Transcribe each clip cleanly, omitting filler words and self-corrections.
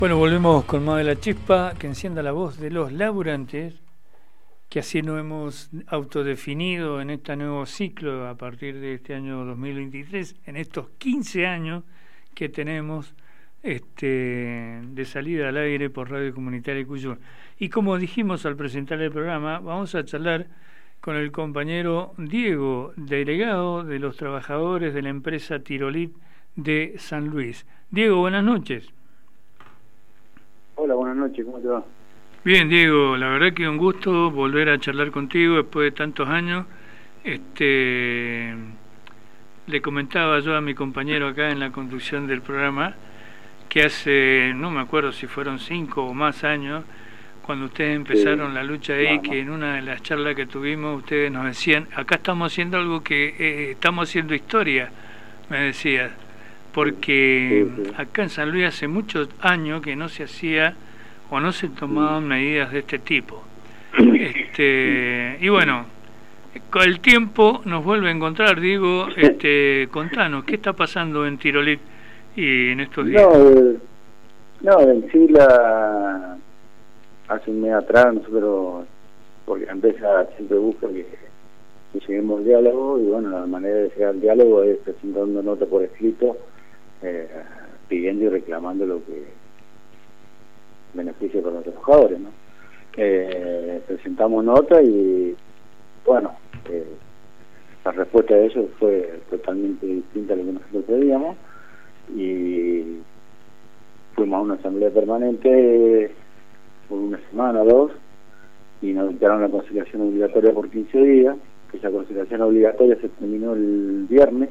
Bueno, volvemos con más de la chispa, que encienda la voz de los laburantes, que así nos hemos autodefinido en este nuevo ciclo a partir de este año 2023, en estos 15 años que tenemos de salida al aire por Radio Comunitaria Cuyum. Y como dijimos al presentar el programa, vamos a charlar con el compañero Diego, delegado de los trabajadores de la empresa Tirolit de San Luis. Diego, buenas noches. Hola, buenas noches, ¿cómo te va? Bien, Diego, la verdad que un gusto volver a charlar contigo después de tantos años. Le comentaba yo a mi compañero acá en la conducción del programa que hace, no me acuerdo si fueron 5 o más años, cuando ustedes empezaron la lucha ahí, que en una de las charlas que tuvimos ustedes nos decían, acá estamos haciendo algo que estamos haciendo historia, me decías, porque acá en San Luis hace muchos años que no se hacía o no se tomaban medidas de este tipo. Y bueno, con el tiempo nos vuelve a encontrar, Diego, contanos, ¿qué está pasando en Tirolit y en estos días? No, en sí hace un mes atrás nosotros, porque la empresa siempre busca que lleguemos al diálogo, y bueno, la manera de llegar al diálogo es presentando nota por escrito, pidiendo y reclamando lo que beneficia para los trabajadores, ¿no? Presentamos nota y bueno, la respuesta de ellos fue totalmente distinta a lo que nosotros pedíamos, y fuimos a una asamblea permanente por una semana o dos y nos dictaron la conciliación obligatoria por 15 días, que esa conciliación obligatoria se terminó el viernes.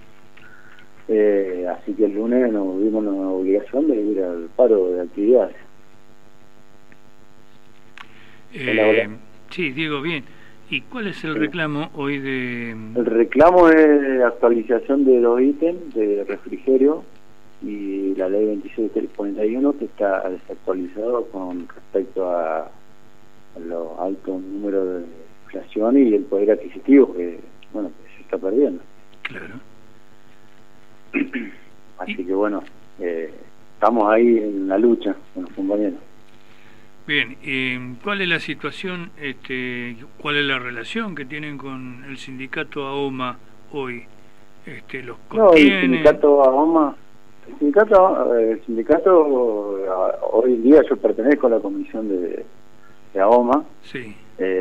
Así que el lunes nos vimos la obligación de ir al paro de actividades. Sí, Diego, bien. ¿Y cuál es el reclamo hoy de...? El reclamo es actualización de los ítems de refrigerio y la ley 2641, que está desactualizado con respecto a los altos números de inflación y el poder adquisitivo que, bueno, que se está perdiendo. Claro. Así que bueno, estamos ahí en la lucha con los compañeros. Bien, ¿cuál es la situación, cuál es la relación que tienen con el sindicato AOMA hoy? ¿Los contiene? El sindicato hoy en día yo pertenezco a la comisión de AOMA. Sí.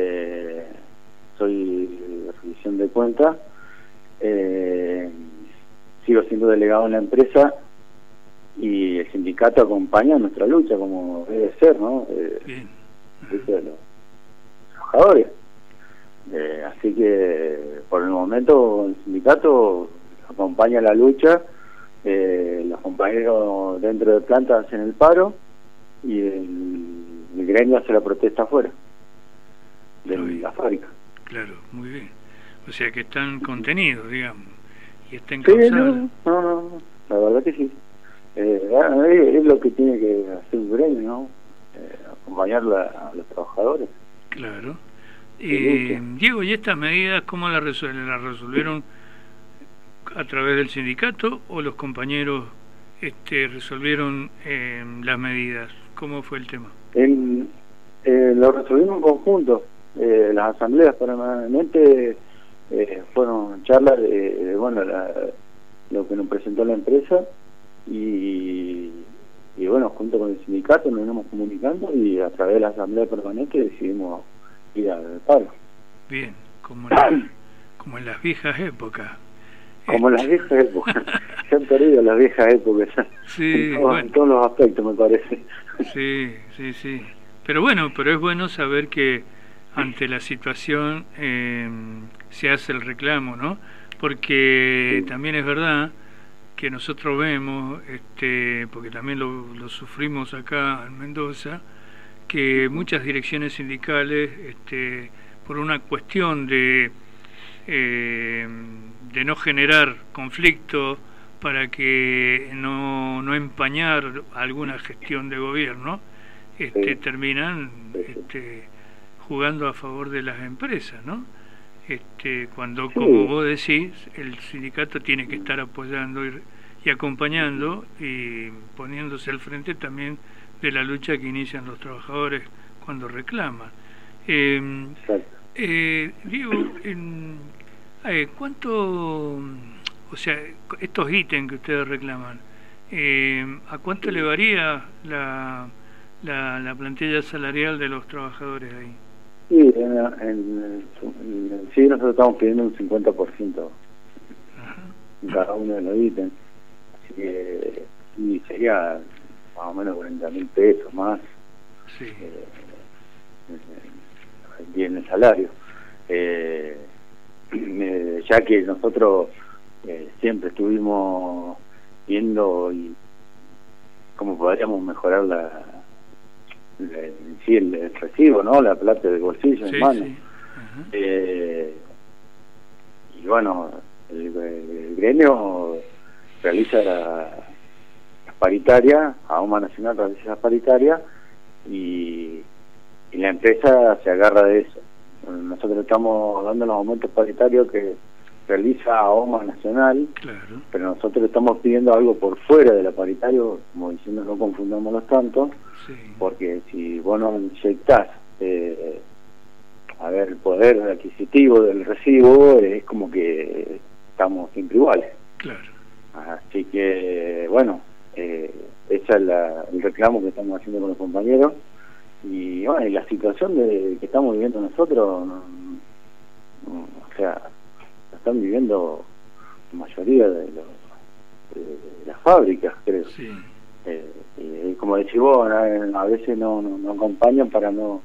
Soy de revisión de cuentas. Sigo siendo delegado en la empresa y el sindicato acompaña nuestra lucha como debe ser, ¿no? Bien. De los trabajadores. Así que por el momento el sindicato acompaña la lucha, los compañeros dentro de planta hacen el paro y el gremio hace la protesta afuera de la fábrica. Claro, muy bien. O sea que están contenidos, digamos, y están sí, causados. No, la verdad que sí. Es lo que tiene que hacer un gremio, ¿no? Acompañar a los trabajadores. Claro. Diego, ¿y estas medidas cómo las resuelven? ¿Las resolvieron a través del sindicato o los compañeros resolvieron las medidas? ¿Cómo fue el tema? Lo resolvimos en conjunto. Las asambleas permanentes fueron charlas de lo que nos presentó la empresa y bueno, junto con el sindicato nos íbamos comunicando y a través de la asamblea permanente decidimos ir al paro. Bien, como en las viejas épocas. Como en las viejas épocas. Se han perdido las viejas épocas. Sí, en todos los aspectos, me parece. Sí. Pero es bueno saber que ante la situación se hace el reclamo, ¿no? Porque también es verdad que nosotros vemos, porque también lo sufrimos acá en Mendoza, que muchas direcciones sindicales, por una cuestión de no generar conflicto para que no empañar alguna gestión de gobierno, terminan jugando a favor de las empresas, ¿no? Cuando, como vos decís, el sindicato tiene que estar apoyando y y acompañando y poniéndose al frente también de la lucha que inician los trabajadores cuando reclaman. Diego, ¿cuánto, o sea, estos ítems que ustedes reclaman, a cuánto le varía la plantilla salarial de los trabajadores ahí? Sí, sí, nosotros estamos pidiendo un 50% en cada uno de los ítems. Así que sí, sería más o menos 40.000 pesos más. Sí. En el salario. Ya que nosotros siempre estuvimos viendo y cómo podríamos mejorar el recibo, ¿no? La plata del bolsillo en mano. Sí. Y bueno, el gremio realiza las paritarias, AOMA Nacional realiza las paritarias y la empresa se agarra de eso. Nosotros estamos dando los aumentos paritarios que realiza AOMA Nacional, claro, pero nosotros estamos pidiendo algo por fuera de la paritaria, como diciendo no confundámoslos tanto, sí, porque si vos no inyectás el poder adquisitivo del recibo, es como que estamos siempre iguales. claro. Así que, bueno, ese es el reclamo que estamos haciendo con los compañeros. Y bueno, y la situación que estamos viviendo nosotros, o sea, la están viviendo la mayoría de las fábricas, creo. Sí. Y como decís vos, a veces no acompañan para no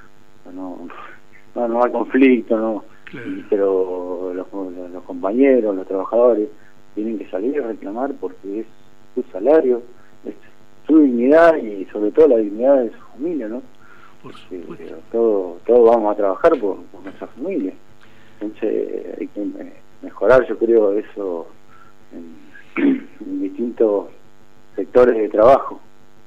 hay conflicto, ¿no? Claro. Pero los compañeros, los trabajadores tienen que salir a reclamar porque es su salario, es su dignidad y sobre todo la dignidad de su familia, ¿no? Por supuesto. Todos vamos a trabajar por nuestra familia. Entonces hay que mejorar, yo creo, eso en distintos sectores de trabajo.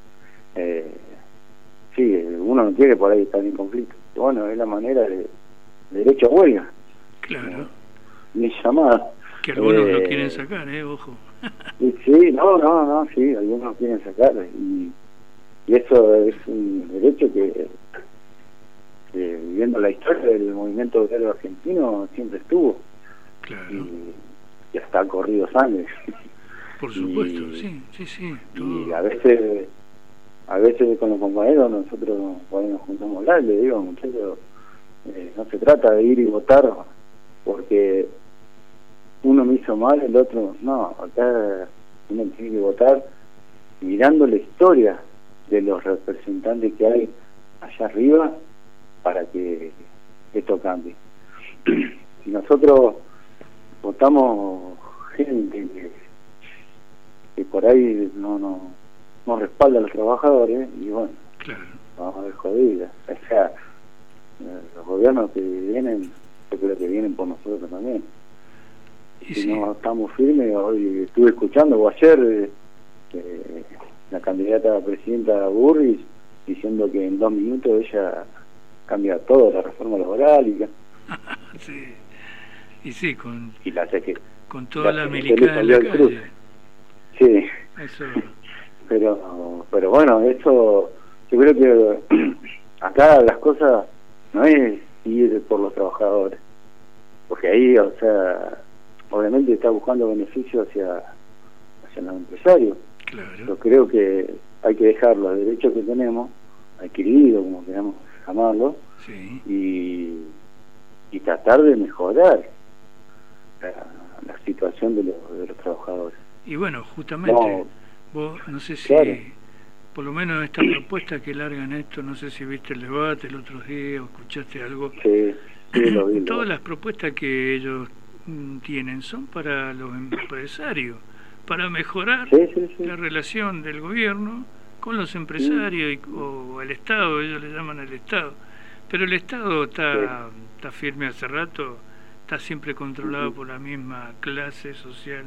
Sí, uno no quiere por ahí estar en conflicto. Bueno, es la manera de derecho a huelga. Claro. Ni llamada. Que algunos lo quieren sacar, ojo. Sí, no, sí, algunos lo quieren sacar. Y eso es un derecho que viviendo la historia del movimiento obrero argentino siempre estuvo. Claro. Y hasta ha corrido sangre. Por supuesto, sí. Todo. Y a veces con los compañeros nosotros nos juntamos a hablar, le digo, muchachos, no se trata de ir y votar porque uno me hizo mal, el otro no. Acá uno tiene que votar mirando la historia de los representantes que hay allá arriba para que esto cambie. Si nosotros votamos gente que por ahí no respalda a los trabajadores, y bueno, claro, vamos a ver jodidas. O sea, los gobiernos que vienen, yo creo que vienen por nosotros también. Y si sí, no estamos firmes, hoy estuve escuchando, o ayer, la candidata a presidenta Burris diciendo que en 2 minutos ella cambia todo, la reforma laboral sí. Y sí, con toda la milicada en la calle. Sí. Eso. Pero bueno, eso yo creo que acá las cosas no es ir por los trabajadores, porque ahí, o sea, obviamente está buscando beneficio hacia los empresarios. Claro. Yo creo que hay que dejar los derechos que tenemos adquiridos, como queramos llamarlo, sí, y tratar de mejorar la situación de los trabajadores. Y bueno, justamente, vos no sé si, claro, por lo menos esta propuesta que largan esto, no sé si viste el debate el otro día o escuchaste algo. Sí, lo vi. Todas las propuestas que ellos tienen son para los empresarios, para mejorar la relación del gobierno con los empresarios o el Estado, ellos le llaman el Estado. Pero el Estado está firme hace rato, está siempre controlado por la misma clase social.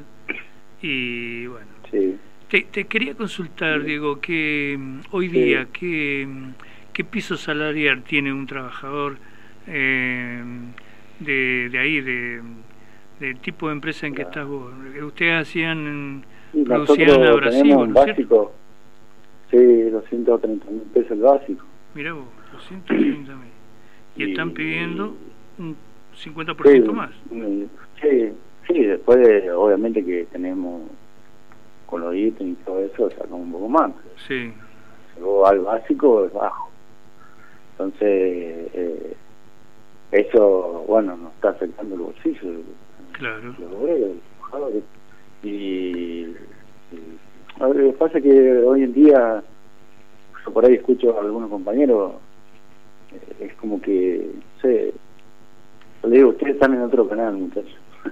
Y bueno, te quería consultar, Diego, que hoy día, ¿qué piso salarial tiene un trabajador de ahí, del tipo de empresa en que estás vos? Ustedes hacían Y producían nosotros abrasivos, tenemos un ¿no es cierto? básico, sí, 230.000 pesos el básico. Mirá vos, 230.000. Y están pidiendo un 50% Sí, más. sí, después obviamente que tenemos con los ítems y todo eso, sacamos un poco más. Sí. Luego al básico es bajo. Entonces, eso, bueno, nos está afectando el bolsillo de Claro. los obreros, de los trabajadores. Y a ver, lo que pasa es que hoy en día, yo por ahí escucho a algunos compañeros, es como que, no sé, yo le digo, ustedes están en otro canal, muchachos.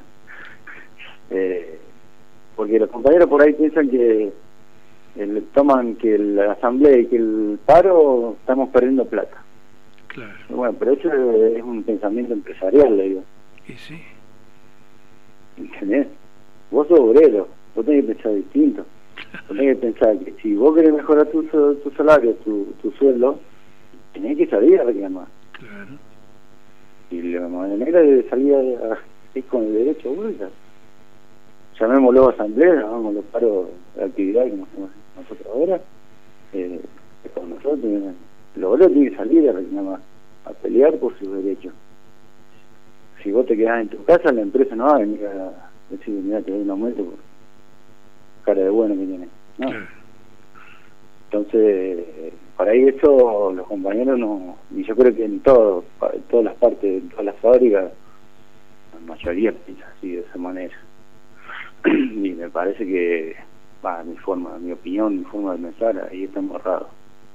Porque los compañeros por ahí piensan que toman que la asamblea y que el paro estamos perdiendo plata. Claro. Bueno, pero eso es un pensamiento empresarial, le digo. Y sí. ¿Entendés? Vos sos obrero, vos tenés que pensar distinto. Vos tenés que pensar que si vos querés mejorar tu salario, tu sueldo, tenés que salir a reclamar. Claro. Y la manera de salir es con el derecho a huelga. Llamémoslo asamblea, llamémoslo paro de actividad como hacemos nosotros ahora. Con nosotros, los obreros tienen que salir a reclamar, a pelear por sus derechos. Si vos te quedás en tu casa, la empresa no va a venir a decir, mira, te doy un aumento por cara de bueno que tienes. No. Claro. Entonces, para ahí eso los compañeros no, y yo creo que en todas las partes, en todas las fábricas, la mayoría piensa así, de esa manera. Y me parece que, mi opinión, mi forma de pensar, ahí estamos errados.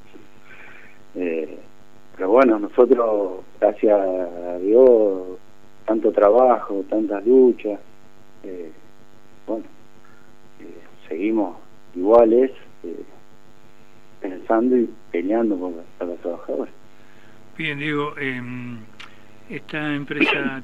Pero bueno, nosotros, gracias a Dios, tanto trabajo, tantas luchas, seguimos iguales, pensando y peleando por los trabajadores. Bien, Diego, esta empresa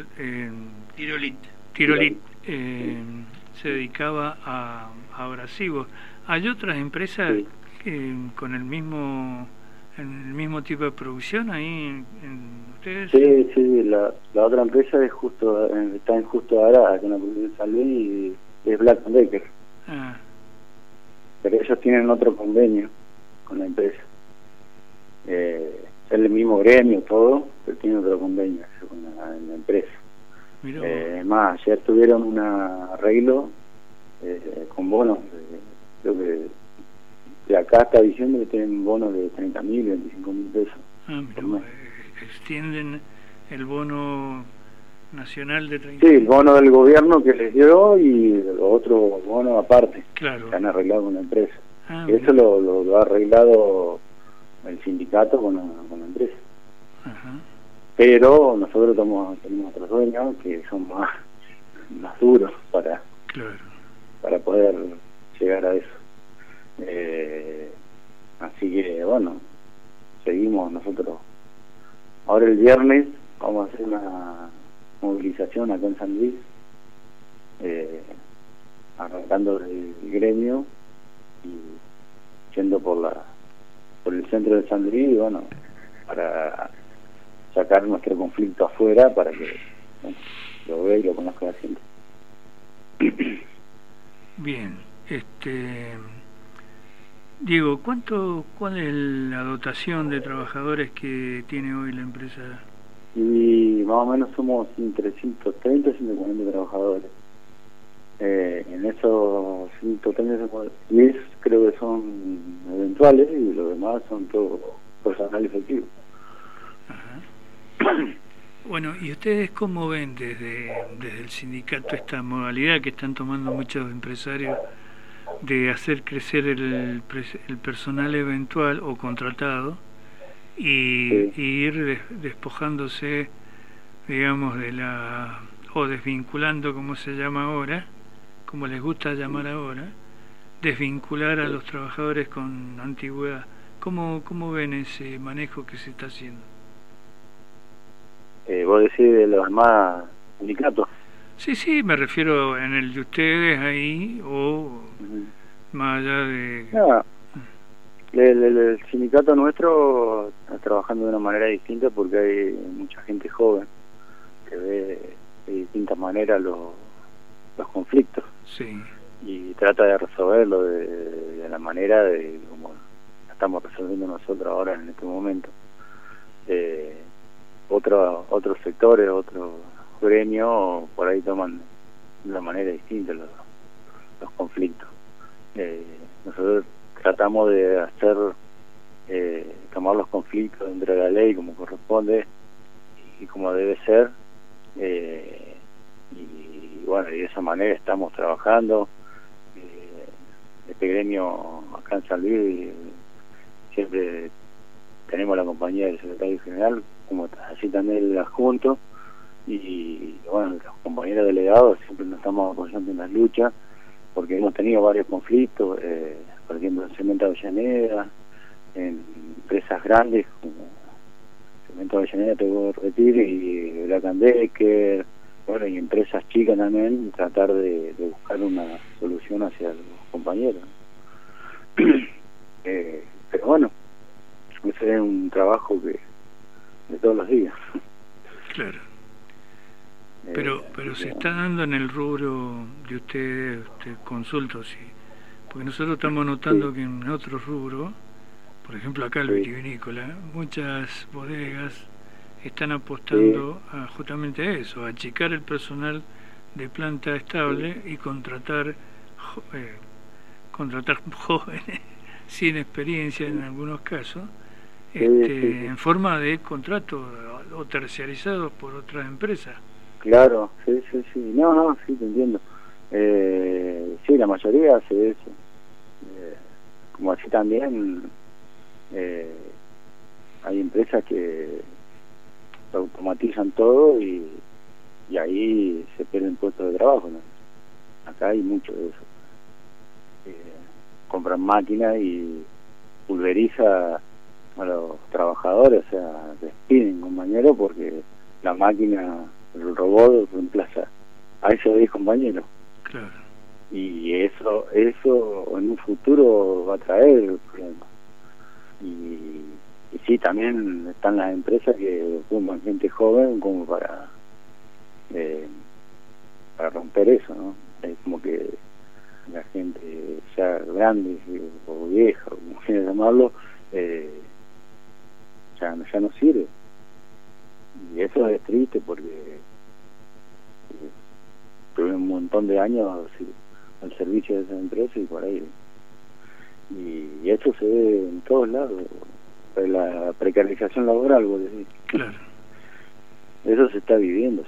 Tirolit se dedicaba a abrasivos. ¿Hay otras empresas con el mismo tipo de producción ahí en ustedes? Sí, la otra empresa es está en Justo Arada, con la producción de San Luis, y es Black & Decker. Ah. Pero ellos tienen otro convenio con la empresa. Es el mismo gremio, todo, pero tiene otro convenio con la empresa. Más, ayer tuvieron un arreglo con bonos, creo que de acá está diciendo que tienen bonos de 30.000, 25.000 pesos. Extienden el bono nacional de 30.000. Sí, el bono del gobierno que les dio y otro bono aparte, claro, que han arreglado con la empresa. Eso lo ha arreglado el sindicato con la empresa. Ajá. Pero nosotros tenemos otros dueños que son más duros para poder llegar a eso. Así que bueno, seguimos nosotros. Ahora el viernes vamos a hacer una movilización acá en San Luis, arrancando del gremio y yendo por el centro de San Luis, y bueno, para sacar nuestro conflicto afuera, para que lo vea y lo conozca la gente. Bien, Diego, ¿cuál es la dotación de trabajadores que tiene hoy la empresa? Y más o menos somos entre 130 y 140 trabajadores. En esos 130, 10 creo que son eventuales y los demás son todo personal efectivo. Ajá. Bueno, ¿y ustedes cómo ven desde el sindicato esta modalidad que están tomando muchos empresarios de hacer crecer el personal eventual o contratado y ir despojándose, digamos, o desvinculando, como se llama ahora, como les gusta llamar ahora, desvincular a los trabajadores con antigüedad? ¿Cómo ven ese manejo que se está haciendo? ¿Vos decís de los demás sindicatos? Sí, me refiero en el de ustedes ahí o más allá de... No, el sindicato nuestro está trabajando de una manera distinta porque hay mucha gente joven que ve de distintas maneras los conflictos. Sí. y trata de resolverlo de la manera de como lo estamos resolviendo nosotros ahora en este momento. Otros sectores, otros gremios por ahí toman de una manera distinta los conflictos. Nosotros tratamos de hacer tomar los conflictos dentro de la ley como corresponde y como debe ser, y bueno, y de esa manera estamos trabajando. Este gremio acá en San Luis siempre tenemos la compañía del secretario general, como así también el adjunto, y bueno, los compañeros delegados siempre nos estamos apoyando en las luchas, porque hemos tenido varios conflictos, por ejemplo en Cemento Avellaneda, en empresas grandes como Cemento Avellaneda, Tego Retir y Black & Decker, bueno, y empresas chicas también, tratar de buscar una solución hacia los compañeros. Pero bueno, ese es un trabajo de todos los días. Claro. Pero se está dando en el rubro de ustedes, consulto, sí, porque nosotros estamos notando que en otros rubros, por ejemplo acá el vitivinícola, muchas bodegas están apostando a justamente a eso, a achicar el personal de planta estable y contratar jóvenes sin experiencia en algunos casos, en forma de contrato o terciarizados por otras empresas. Claro, sí, no, sí, te entiendo. Sí, la mayoría hace eso. Como así también hay empresas que automatizan todo y ahí se pierden puestos de trabajo, ¿no? Acá hay mucho de eso. Compran máquinas y pulveriza a los trabajadores, o sea, despiden compañeros porque la máquina, el robot reemplaza a esos 10 compañeros. Claro. Y eso en un futuro va a traer problemas. Y sí, también están las empresas que ocupan gente joven como para romper eso, ¿no? Es como que la gente ya grande o vieja, o como quieran llamarlo, ya no sirve. Y eso es triste porque tuve un montón de años al servicio de esa empresa y por ahí. Y eso se ve en todos lados. La precarización laboral, vos decís. Claro. Eso se está viviendo.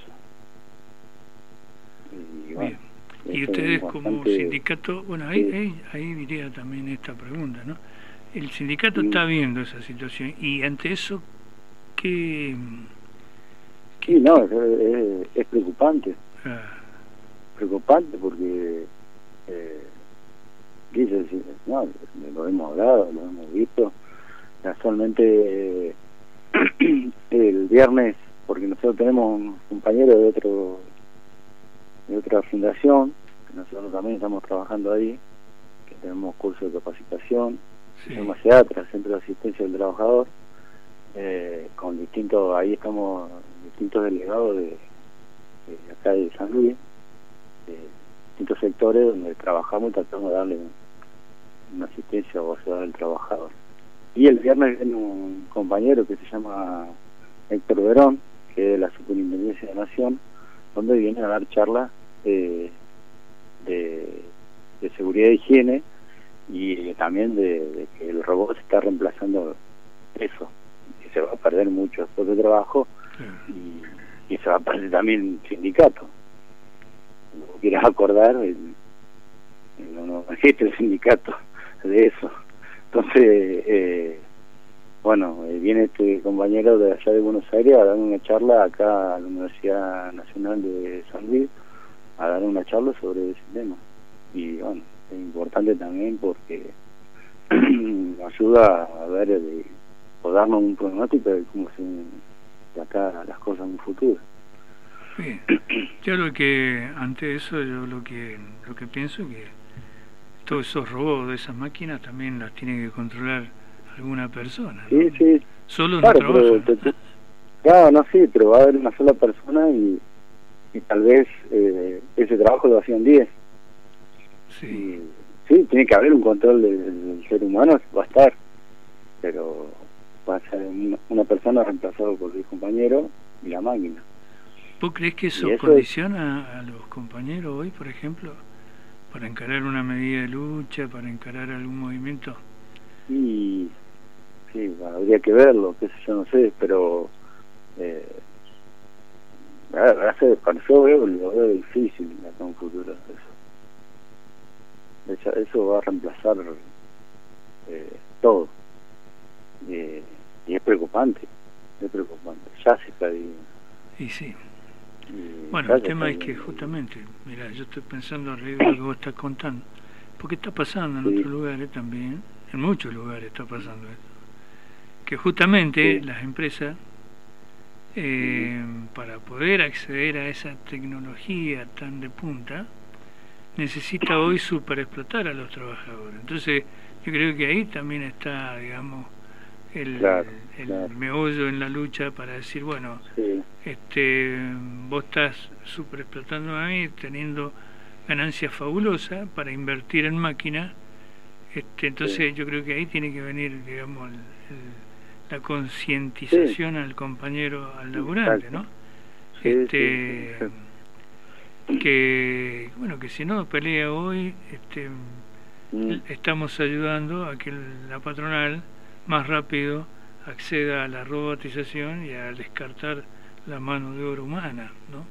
Y, bueno, y ustedes como sindicato, bueno, ahí diría también esta pregunta, ¿no? El sindicato está viendo esa situación y ante eso, ¿qué? Sí, no, es preocupante. Preocupante porque no, lo hemos hablado, lo hemos visto. Casualmente el viernes, porque nosotros tenemos un compañero de otra fundación, que nosotros también estamos trabajando ahí, que tenemos curso de capacitación, se llama CEATRA, Centro de Asistencia del Trabajador, con ahí estamos distintos delegados de acá de San Luis, de distintos sectores donde trabajamos y tratamos de darle una asistencia a la ciudad del trabajador. Y el viernes viene un compañero que se llama Héctor Verón, que es de la Superintendencia de Nación, donde viene a dar charlas de seguridad e higiene y también de que el robot está reemplazando eso, que se va a perder muchos puestos de trabajo y se va a perder también el sindicato. Como quieras acordar, no existe el sindicato de eso. Entonces, viene este compañero de allá de Buenos Aires a dar una charla acá a la Universidad Nacional de San Luis, a dar una charla sobre ese tema. Y bueno, es importante también porque nos ayuda a ver o darnos un pronóstico de cómo se de acá las cosas en un futuro. Bien. Yo ante eso, lo que pienso que todos esos robots de esas máquinas también las tiene que controlar alguna persona, ¿no? Sí. Solo claro, no trabaja. Claro, sí, pero va a haber una sola persona y tal vez ese trabajo lo hacían 10. Sí. Y, sí, tiene que haber un control del ser humano, va a estar, pero va a ser una persona reemplazada por el compañero y la máquina. ¿Vos creés que Y eso eso condiciona a los compañeros hoy, por ejemplo, para encarar una medida de lucha, para encarar algún movimiento? y sí, habría que verlo, qué sé yo, no sé, pero para yo lo veo difícil acá en un futuro eso va a reemplazar todo, y es preocupante, ya se está viviendo. Y sí. Y Bueno, el tema es que justamente, mira, yo estoy pensando alrededor de lo que vos estás contando, porque está pasando en otros lugares también, en muchos lugares está pasando esto, que justamente las empresas, para poder acceder a esa tecnología tan de punta, necesita hoy superexplotar a los trabajadores. Entonces, yo creo que ahí también está, digamos, el meollo en la lucha para decir, bueno, vos estás superexplotando a mí, teniendo ganancias fabulosas para invertir en máquinas. Entonces yo creo que ahí tiene que venir, digamos, la concientización al compañero, al laburante, ¿no? Que bueno, que si no pelea hoy, estamos ayudando a que la patronal más rápido acceda a la robotización y a descartar la mano de obra humana, ¿no?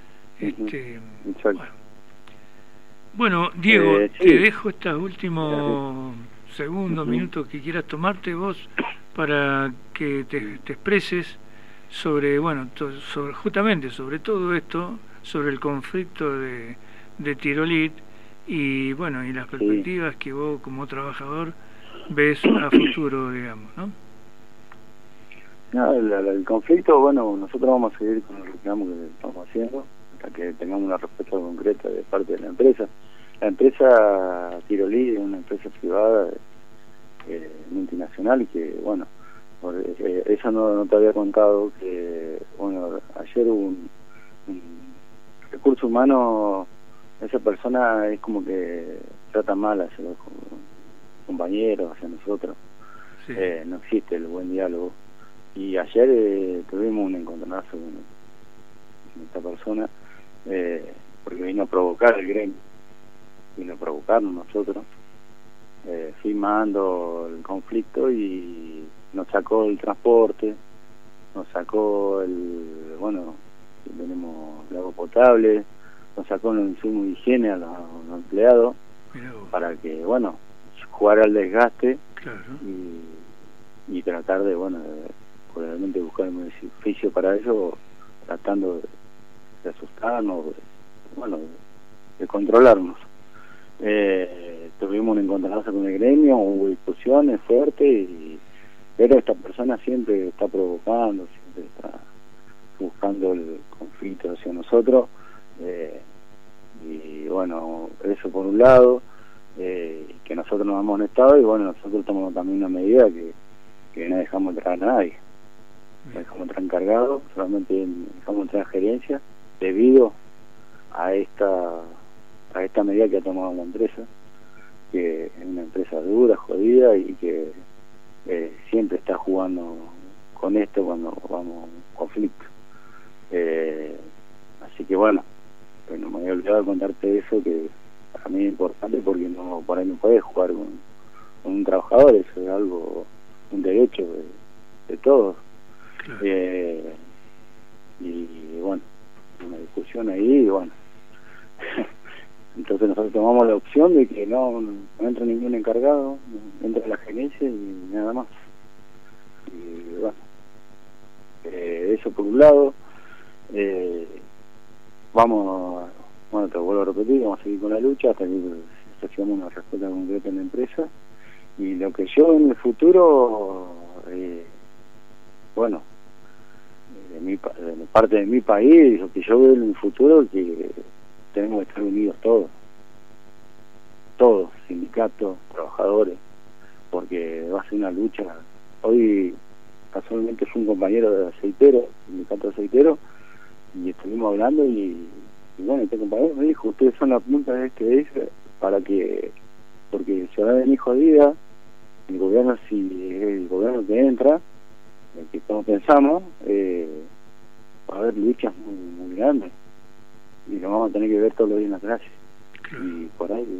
Bueno, Diego, te dejo estos últimos segundos, minutos que quieras tomarte vos para que te expreses sobre, bueno, justamente sobre todo esto, sobre el conflicto de Tirolit y, bueno, y las perspectivas que vos como trabajador ves a futuro, digamos, ¿no? No, el conflicto, bueno, nosotros vamos a seguir con el reclamo que estamos haciendo hasta que tengamos una respuesta concreta de parte de la empresa. La empresa Tirolit es una empresa privada multinacional y que, bueno, eso no te había contado, que, bueno, ayer hubo un recurso humano, esa persona es como que trata mal hacia los compañeros, hacia nosotros. Sí. No existe el buen diálogo. Y ayer tuvimos un encontronazo con esta persona, porque vino a provocar el gremio, vino a provocarnos nosotros, firmando el conflicto y nos sacó el transporte, nos sacó bueno, tenemos el agua potable, nos sacó los insumos de higiene a los empleados, para que, bueno, jugar al desgaste. Claro. Y tratar de, bueno, probablemente buscar un beneficio para eso, tratando de asustarnos, bueno, de controlarnos. Tuvimos un encontronazo con el gremio, hubo discusiones fuertes, pero esta persona siempre está provocando, siempre está buscando el conflicto hacia nosotros, y bueno, eso por un lado, que nosotros nos hemos amonestado, y bueno, nosotros tomamos también una medida que no dejamos entrar a nadie, no dejamos entrar encargados, solamente dejamos entrar a gerencia debido a esta medida que ha tomado la empresa, que es una empresa dura, jodida, y que siempre está jugando con esto cuando vamos a un conflicto. Así que bueno, no me había olvidado de contarte eso, que para mí es importante, porque por ahí no puedes jugar con un trabajador, eso es algo, un derecho de todos. Claro. Y bueno, una discusión ahí, y bueno, entonces nosotros tomamos la opción de que no entra ningún encargado, entra la gerencia y nada más. Y bueno, eso por un lado. Bueno, te vuelvo a repetir, vamos a seguir con la lucha hasta que recibamos una respuesta concreta en la empresa. Y lo que yo en el futuro, bueno, de parte de mi país, lo que yo veo en el futuro es que tenemos que estar unidos todos, sindicatos, trabajadores, porque va a ser una lucha. Hoy casualmente fue un compañero de aceitero, sindicato de aceitero, y estuvimos hablando y bueno, este compañero me dijo, ustedes son la punta de este porque se va a venir jodida el gobierno, si el gobierno que entra, el que todos pensamos, va a haber luchas muy grandes y lo vamos a tener que ver todos los días en la calle. Claro. Y por ahí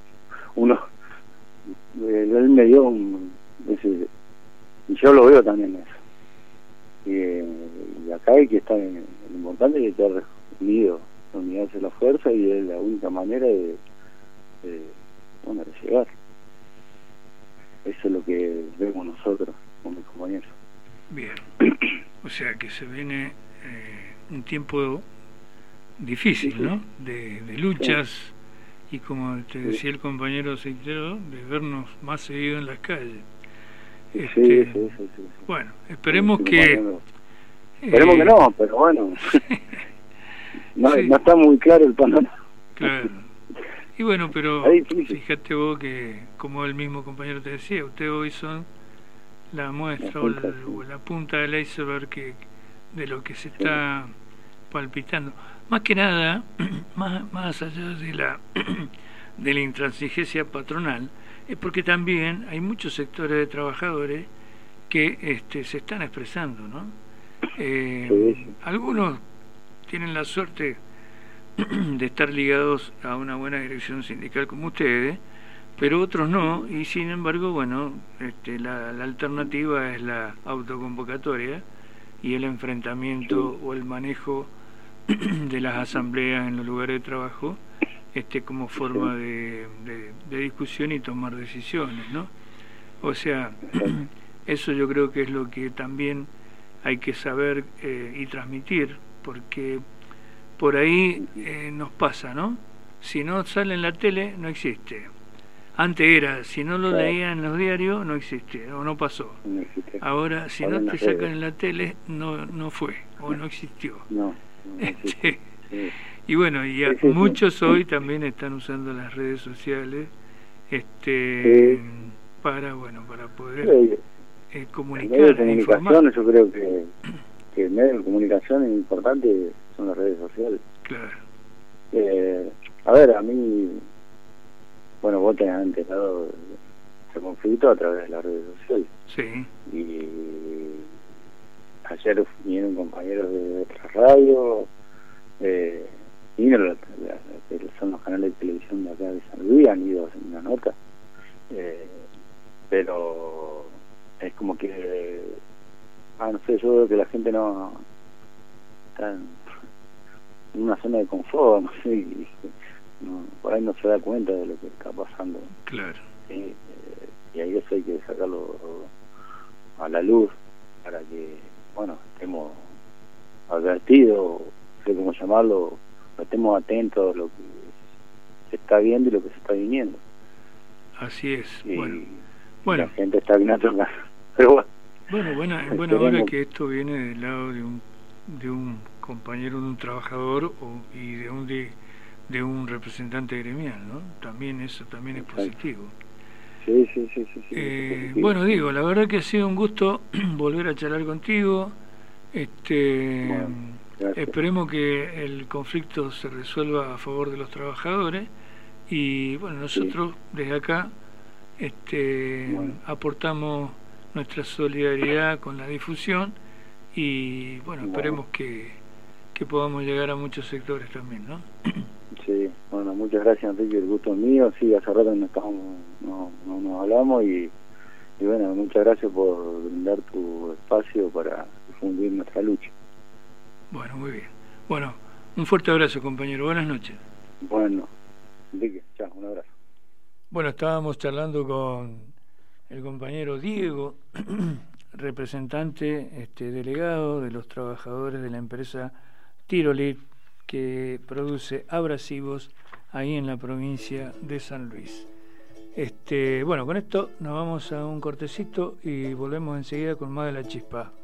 él me dio y yo lo veo también eso, y acá hay que estar lo importante es estar unidos. La unidad es la fuerza y es la única manera de llegar. Eso es lo que vemos nosotros con mis compañeros. Bien, o sea que se viene un tiempo difícil, ¿no? De luchas, sí. Y como te decía el compañero Seitero, de vernos más seguido en las calles. Sí. Bueno, esperemos que... Esperemos que no, pero bueno. No está muy claro el panorama. Claro. Y bueno, pero fíjate vos que, como el mismo compañero te decía, ustedes hoy son la muestra o la punta del iceberg de lo que se está palpitando. Más que nada, más allá de la intransigencia patronal, es porque también hay muchos sectores de trabajadores que se están expresando, ¿no? Algunos tienen la suerte de estar ligados a una buena dirección sindical como ustedes, pero otros no, y sin embargo, bueno, la alternativa es la autoconvocatoria y el enfrentamiento o el manejo de las asambleas en los lugares de trabajo como forma de discusión y tomar decisiones, ¿no? O sea, eso yo creo que es lo que también hay que saber y transmitir, porque por ahí nos pasa, ¿no? Si no sale en la tele, no existe. Antes era, si no lo leían en los diarios, no existe, o no pasó. Ahora, si no te sacan en la tele, no fue, o no existió. Y bueno, muchos hoy también están usando las redes sociales para poder comunicar. El medio de comunicación, yo creo que el medio de comunicación es importante, son las redes sociales. Claro. A ver, a mí, bueno, vos te has enterado de ese conflicto a través de las redes sociales. Sí. Y ayer vinieron compañeros de otras radios, son los canales de televisión de acá de San Luis, han ido a hacer una nota, pero es como que no sé, yo veo que la gente no está en una zona de confort, no sé, y por ahí no se da cuenta de lo que está pasando. Claro. Y ahí eso hay que sacarlo a la luz para que, bueno, estemos advertidos, no sé cómo llamarlo, estemos atentos a lo que se está viendo y lo que se está viniendo. Así es. Y bueno, la gente está viniendo, pero bueno, ahora que esto viene del lado de un compañero, de un trabajador y de un representante gremial, ¿no? También eso también es positivo. Sí. Bueno, digo, la verdad que ha sido un gusto volver a charlar contigo. Esperemos que el conflicto se resuelva a favor de los trabajadores y bueno, nosotros desde acá aportamos nuestra solidaridad con la difusión y bueno, esperemos que podamos llegar a muchos sectores también, ¿no? Sí, bueno, muchas gracias, Enrique, el gusto es mío. Sí, hace rato no nos hablamos y bueno, muchas gracias por brindar tu espacio para difundir nuestra lucha. Bueno, muy bien. Bueno, un fuerte abrazo, compañero. Buenas noches. Bueno, Enrique, chao, un abrazo. Bueno, estábamos charlando con el compañero Diego, representante, delegado de los trabajadores de la empresa Tirolit, que produce abrasivos ahí en la provincia de San Luis. Bueno, con esto nos vamos a un cortecito y volvemos enseguida con más de La Chispa.